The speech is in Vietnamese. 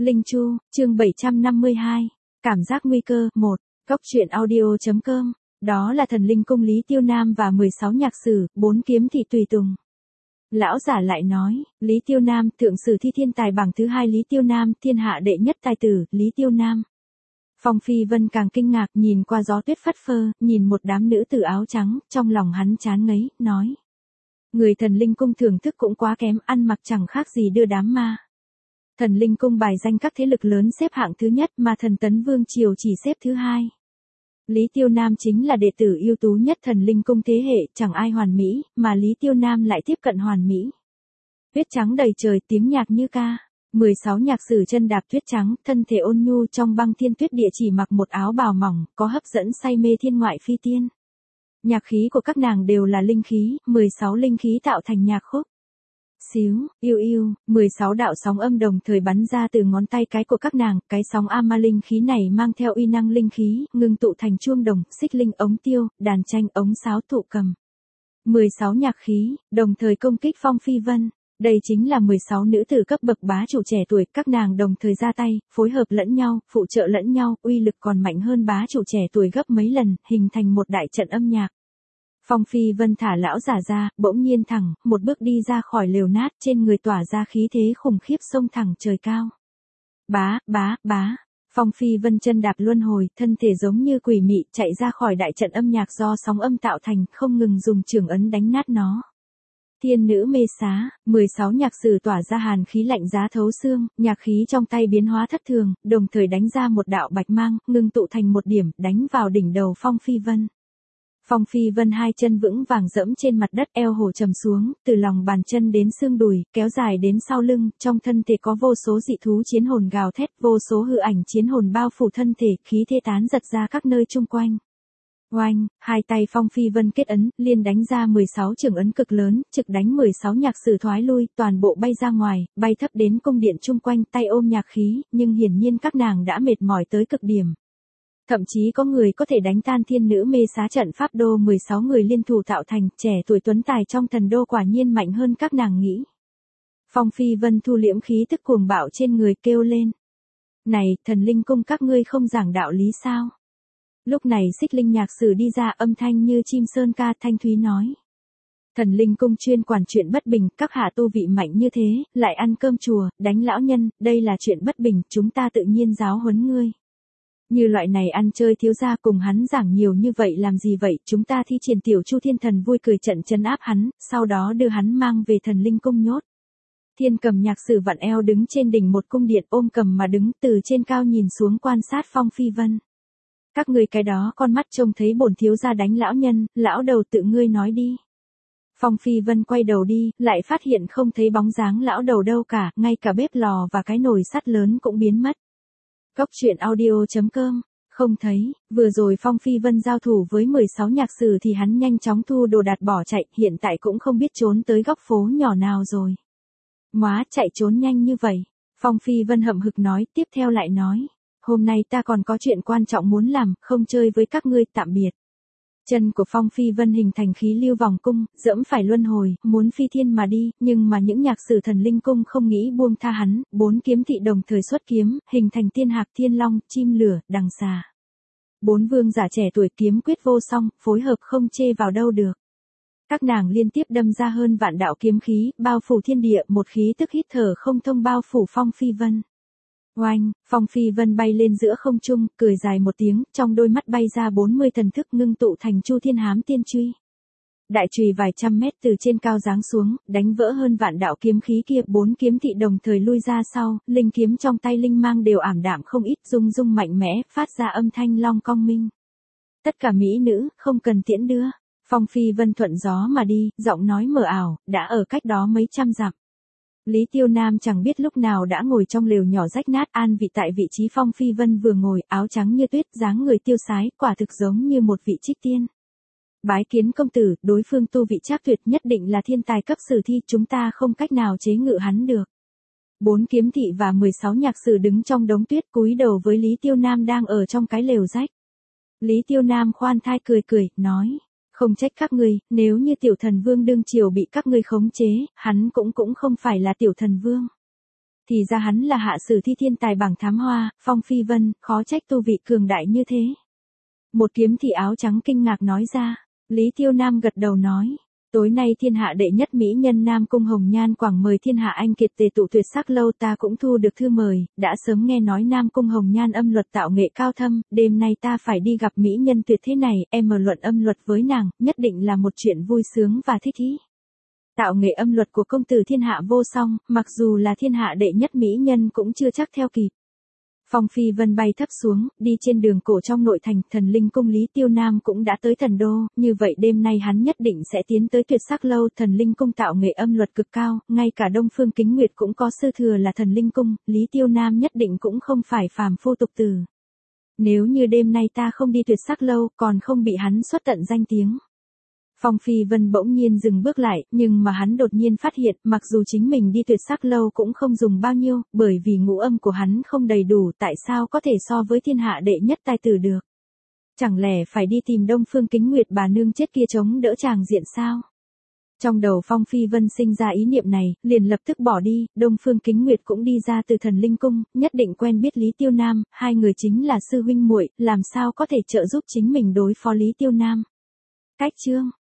Linh Chu, chương 752. Cảm giác nguy cơ, 1. Góc truyện audio.com. Đó là thần linh cung Lý Tiêu Nam và 16 nhạc sử, 4 kiếm thị tùy tùng. Lão giả lại nói, Lý Tiêu Nam, thượng sử thi thiên tài bảng thứ 2 Lý Tiêu Nam, thiên hạ đệ nhất tài tử, Lý Tiêu Nam. Phong Phi Vân càng kinh ngạc nhìn qua gió tuyết phất phơ, nhìn một đám nữ tử áo trắng, trong lòng hắn chán ngấy, nói. Người thần linh cung thưởng thức cũng quá kém, ăn mặc chẳng khác gì đưa đám ma. Thần linh cung bài danh các thế lực lớn xếp hạng thứ nhất mà thần tấn vương triều chỉ xếp thứ 2. Lý Tiêu Nam chính là đệ tử ưu tú nhất thần linh cung thế hệ, chẳng ai hoàn mỹ, mà Lý Tiêu Nam lại tiếp cận hoàn mỹ. Tuyết trắng đầy trời, tiếng nhạc như ca. 16 nhạc sử chân đạp tuyết trắng, thân thể ôn nhu trong băng thiên tuyết địa chỉ mặc một áo bào mỏng, có hấp dẫn say mê thiên ngoại phi tiên. Nhạc khí của các nàng đều là linh khí, 16 linh khí tạo thành nhạc khúc. Xíu, yêu yêu, 16 đạo sóng âm đồng thời bắn ra từ ngón tay cái của các nàng, cái sóng ama linh khí này mang theo uy năng linh khí, ngưng tụ thành chuông đồng, xích linh, ống tiêu, đàn tranh, ống sáo, thụ cầm. 16 nhạc khí, đồng thời công kích Phong Phi Vân. Đây chính là 16 nữ tử cấp bậc bá chủ trẻ tuổi, các nàng đồng thời ra tay, phối hợp lẫn nhau, phụ trợ lẫn nhau, uy lực còn mạnh hơn bá chủ trẻ tuổi gấp mấy lần, hình thành một đại trận âm nhạc. Phong Phi Vân thả lão giả ra, bỗng nhiên thẳng, một bước đi ra khỏi lều nát, trên người tỏa ra khí thế khủng khiếp xông thẳng trời cao. Bá, bá, bá. Phong Phi Vân chân đạp luân hồi, thân thể giống như quỷ mị, chạy ra khỏi đại trận âm nhạc do sóng âm tạo thành, không ngừng dùng trường ấn đánh nát nó. Thiên nữ mê xá, 16 nhạc sử tỏa ra hàn khí lạnh giá thấu xương, nhạc khí trong tay biến hóa thất thường, đồng thời đánh ra một đạo bạch mang, ngưng tụ thành một điểm, đánh vào đỉnh đầu Phong Phi Vân. Phong Phi Vân hai chân vững vàng dẫm trên mặt đất, eo hổ trầm xuống, từ lòng bàn chân đến xương đùi, kéo dài đến sau lưng, trong thân thể có vô số dị thú chiến hồn gào thét, vô số hư ảnh chiến hồn bao phủ thân thể, khí thế tán giật ra các nơi chung quanh. Oanh, hai tay Phong Phi Vân kết ấn, liên đánh ra 16 trường ấn cực lớn, trực đánh 16 nhạc sử thoái lui, toàn bộ bay ra ngoài, bay thấp đến cung điện chung quanh, tay ôm nhạc khí, nhưng hiển nhiên các nàng đã mệt mỏi tới cực điểm. Thậm chí có người có thể đánh tan thiên nữ mê xá trận pháp đô 16 người liên thủ tạo thành, trẻ tuổi tuấn tài trong thần đô quả nhiên mạnh hơn các nàng nghĩ. Phong Phi Vân thu liễm khí tức cuồng bạo trên người kêu lên. Này, thần linh cung các ngươi không giảng đạo lý sao? Lúc này xích linh nhạc sử đi ra, âm thanh như chim sơn ca, thanh thúy nói. Thần linh cung chuyên quản chuyện bất bình, các hạ tu vị mạnh như thế, lại ăn cơm chùa, đánh lão nhân, đây là chuyện bất bình, chúng ta tự nhiên giáo huấn ngươi. Như loại này ăn chơi thiếu gia cùng hắn giảng nhiều như vậy làm gì vậy, chúng ta thi triển tiểu chu thiên thần vui cười trận trấn áp hắn, sau đó đưa hắn mang về thần linh cung nhốt. Thiên cầm nhạc sử vặn eo đứng trên đỉnh một cung điện, ôm cầm mà đứng, từ trên cao nhìn xuống quan sát Phong Phi Vân. Các ngươi cái đó con mắt trông thấy bổn thiếu gia đánh lão nhân, lão đầu tự ngươi nói đi. Phong Phi Vân quay đầu đi, lại phát hiện không thấy bóng dáng lão đầu đâu cả, ngay cả bếp lò và cái nồi sắt lớn cũng biến mất. Góc truyện audio.com, không thấy, vừa rồi Phong Phi Vân giao thủ với 16 nhạc sử thì hắn nhanh chóng thu đồ đạc bỏ chạy, hiện tại cũng không biết trốn tới góc phố nhỏ nào rồi. Móa, chạy trốn nhanh như vậy. Phong Phi Vân hậm hực nói, tiếp theo lại nói. Hôm nay ta còn có chuyện quan trọng muốn làm, không chơi với các ngươi, tạm biệt. Chân của Phong Phi Vân hình thành khí lưu vòng cung, dẫm phải luân hồi, muốn phi thiên mà đi, nhưng mà những nhạc sử thần linh cung không nghĩ buông tha hắn, 4 kiếm thị đồng thời xuất kiếm, hình thành tiên hạc, thiên long, chim lửa, đằng xà. 4 vương giả trẻ tuổi kiếm quyết vô song, phối hợp không chê vào đâu được. Các nàng liên tiếp đâm ra hơn vạn đạo kiếm khí, bao phủ thiên địa, một khí tức hít thở không thông bao phủ Phong Phi Vân. Oanh, Phong Phi Vân bay lên giữa không trung, cười dài một tiếng, trong đôi mắt bay ra 40 thần thức ngưng tụ thành Chu Thiên Hám Tiên Truy. Đại chùy vài trăm mét từ trên cao giáng xuống, đánh vỡ hơn vạn đạo kiếm khí kia, 4 kiếm thị đồng thời lui ra sau, linh kiếm trong tay linh mang đều ảm đạm không ít, rung rung mạnh mẽ, phát ra âm thanh long cong minh. Tất cả mỹ nữ, không cần tiễn đưa. Phong Phi Vân thuận gió mà đi, giọng nói mờ ảo, đã ở cách đó mấy trăm dặm. Lý Tiêu Nam chẳng biết lúc nào đã ngồi trong lều nhỏ rách nát an vị tại vị trí Phong Phi Vân vừa ngồi, áo trắng như tuyết, dáng người tiêu sái, quả thực giống như một vị trích tiên. Bái kiến công tử, đối phương tu vị trác tuyệt, nhất định là thiên tài cấp sử thi, chúng ta không cách nào chế ngự hắn được. 4 kiếm thị và 16 nhạc sử đứng trong đống tuyết cúi đầu với Lý Tiêu Nam đang ở trong cái lều rách. Lý Tiêu Nam khoan thai cười cười, nói. Không trách các ngươi, nếu như tiểu thần vương đương triều bị các ngươi khống chế, hắn cũng không phải là tiểu thần vương. Thì ra hắn là hạ sử thi thiên tài bảng thám hoa, Phong Phi Vân, khó trách tu vị cường đại như thế. Một kiếm thị áo trắng kinh ngạc nói ra. Lý Tiêu Nam gật đầu nói. Tối nay thiên hạ đệ nhất mỹ nhân Nam Cung Hồng Nhan quảng mời thiên hạ anh kiệt tề tụ tuyệt sắc lâu, ta cũng thu được thư mời, đã sớm nghe nói Nam Cung Hồng Nhan âm luật tạo nghệ cao thâm, đêm nay ta phải đi gặp mỹ nhân tuyệt thế này, em mở luận âm luật với nàng, nhất định là một chuyện vui sướng và thích ý. Tạo nghệ âm luật của công tử thiên hạ vô song, mặc dù là thiên hạ đệ nhất mỹ nhân cũng chưa chắc theo kịp. Phong Phi Vân bay thấp xuống, đi trên đường cổ trong nội thành, Thần Linh Cung Lý Tiêu Nam cũng đã tới thần đô, như vậy đêm nay hắn nhất định sẽ tiến tới tuyệt sắc lâu. Thần Linh Cung tạo nghệ âm luật cực cao, ngay cả Đông Phương Kính Nguyệt cũng có sư thừa là Thần Linh Cung, Lý Tiêu Nam nhất định cũng không phải phàm phu tục tử. Nếu như đêm nay ta không đi tuyệt sắc lâu, còn không bị hắn xuất tận danh tiếng. Phong Phi Vân bỗng nhiên dừng bước lại, nhưng mà hắn đột nhiên phát hiện, mặc dù chính mình đi tuyệt sắc lâu cũng không dùng bao nhiêu, bởi vì ngũ âm của hắn không đầy đủ, tại sao có thể so với thiên hạ đệ nhất tài tử được. Chẳng lẽ phải đi tìm Đông Phương Kính Nguyệt bà nương chết kia chống đỡ chàng diện sao? Trong đầu Phong Phi Vân sinh ra ý niệm này, liền lập tức bỏ đi. Đông Phương Kính Nguyệt cũng đi ra từ Thần Linh Cung, nhất định quen biết Lý Tiêu Nam, hai người chính là sư huynh muội, làm sao có thể trợ giúp chính mình đối phó Lý Tiêu Nam. Cách chương